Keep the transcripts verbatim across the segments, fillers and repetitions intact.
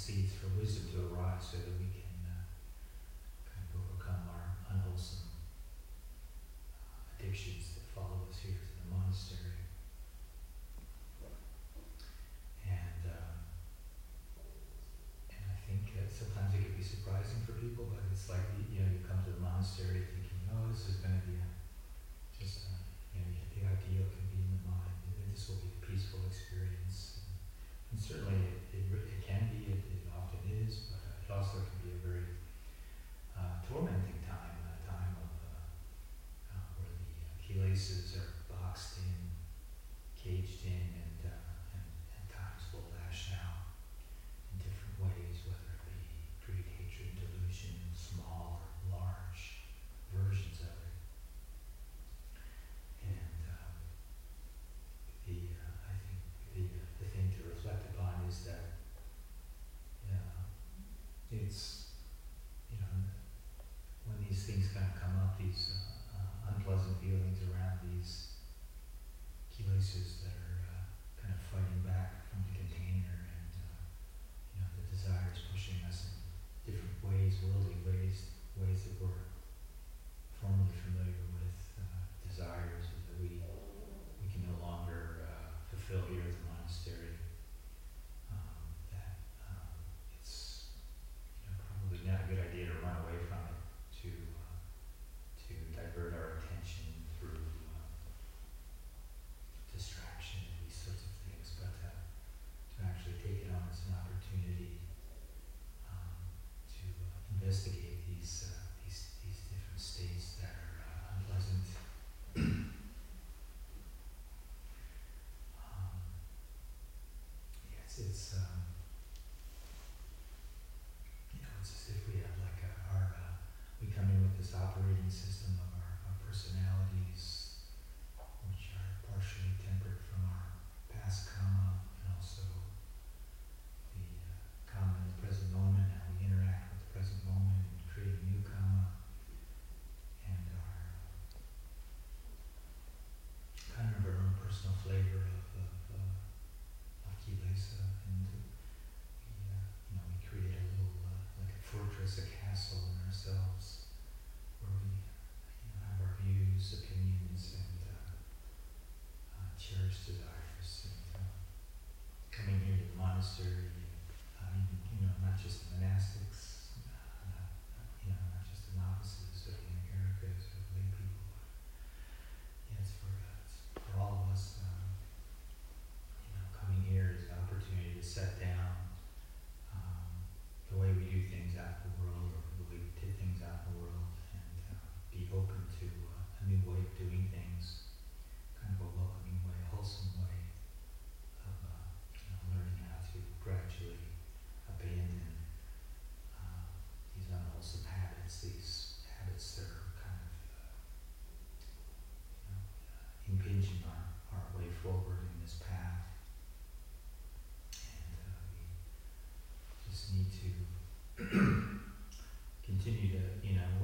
seeds for wisdom to arise so that we can uh, kind of overcome our unwholesome uh, addictions that follow us here to the monastery. And um, and I think uh, sometimes it can be surprising for people, but it's like, you know, you come to the monastery thinking, oh, this is going to be a, just, a, you know, the ideal can be in the mind, and this will be a peaceful experience. And, and certainly it, it, it can be, it, it often is, but uh, it also can be a very uh, tormenting time, a time of uh, uh, where the uh, kilesas are boxed in, caged in, and, uh, and at times will lash out in different ways, whether it be greed, hatred, delusion, small or large versions of it. And um, the uh, I think the uh, the thing to reflect upon is that uh, it's, you know, when these things kind of come up, these uh, uh, unpleasant feelings around these kilesas that are uh, kind of fighting back from the container, and uh, you know, the desires pushing us in different ways, worldly ways, ways that we're formerly familiar with, uh, desires that we we can no longer uh, fulfill here at the monastery. Um, that um, it's, you know, probably not a good idea to run away from it, to uh, to divert our attention through uh, distraction and these sorts of things, but uh, to actually take it on as an opportunity um, to uh, investigate these uh, these these different states that are uh, unpleasant. um, yes, it's um, you know, it's as if we have like a, our uh, we come in with this operating system of our, our personalities, which are partially tempered from our past karma, and also the uh, karma in the present moment, how we interact with the present moment and create new karma, and our uh, kind of our own personal flavor of of, uh, of kilesa, and we uh, you know, we create a little uh, like a fortress, a castle in ourselves, where we, you know, have our views, opinions, and uh, uh, cherished desires. And uh, coming here to the monastery, uh, even, you know, not just the monastics, uh, not, uh, you know, not just the novices or the anagarikas or the lay people, but yeah, it's for, uh, it's for all of us. Um, you know, coming here is an opportunity to set down um, the way we do things out in the world, or the way we did things out in the world, and uh, be open to uh, a new way of doing things, kind of a welcoming way, a wholesome way of uh, you know, learning how to gradually abandon uh, these unwholesome habits, these habits that are kind of uh, you know, uh, impinging our, our way forward in this path. And uh, we just need to continue to, you know,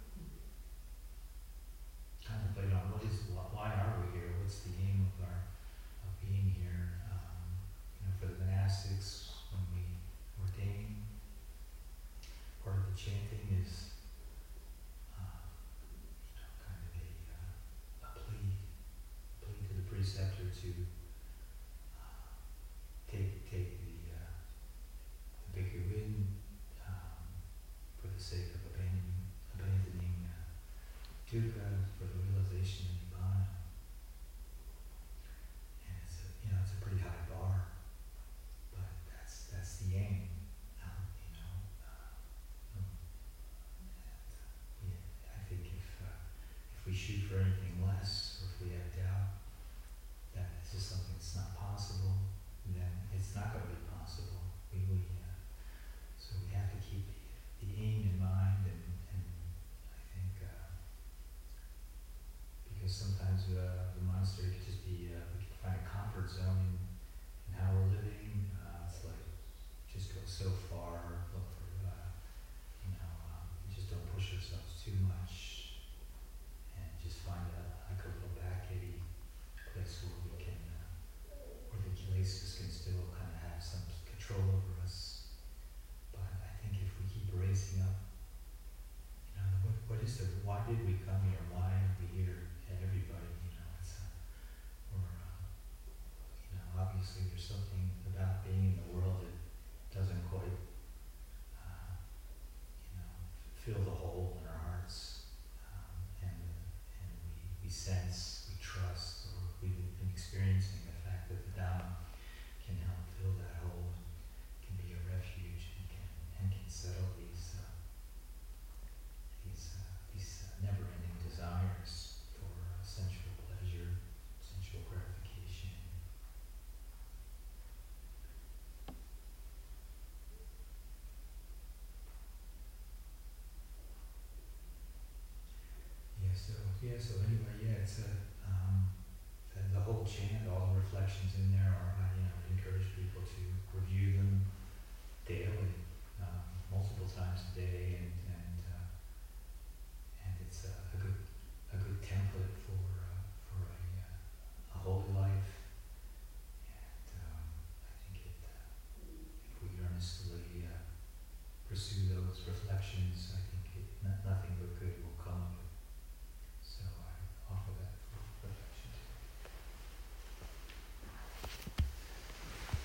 contemplate on what is, why are we here? What's the aim of our of being here? Um, you know, for the monastics, when we ordain, part of the chanting is, uh, you know, kind of a, uh, a plea, plea to the preceptor to uh, take take the uh, the bhikkhu in, um, for the sake of abandoning abandoning uh, dukkha, for the realization of nibbana. And it's a, you know, it's a pretty high bar, but that's that's the aim. Um, you know, uh, um, and yeah, I think if uh, if we shoot for anything less, or if we have doubt that this is something that's not possible, then it's not going to be possible. We, we uh, so we have to keep the, the aim in mind, and, and I think uh, because sometimes uh, the monastery could just be, uh, we could find a comfort zone in, in how we're living. Uh, it's like, just go so far, look for, uh, you know, um, just don't push ourselves too much, and just find a, like a little back-eddy place where we can uh, questions in there.